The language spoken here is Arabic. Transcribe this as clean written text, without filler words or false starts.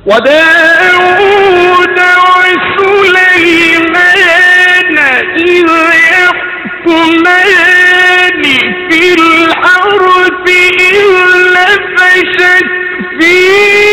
وداود وسليمان إذ يحكمان في الحرث إذ نفشت فيه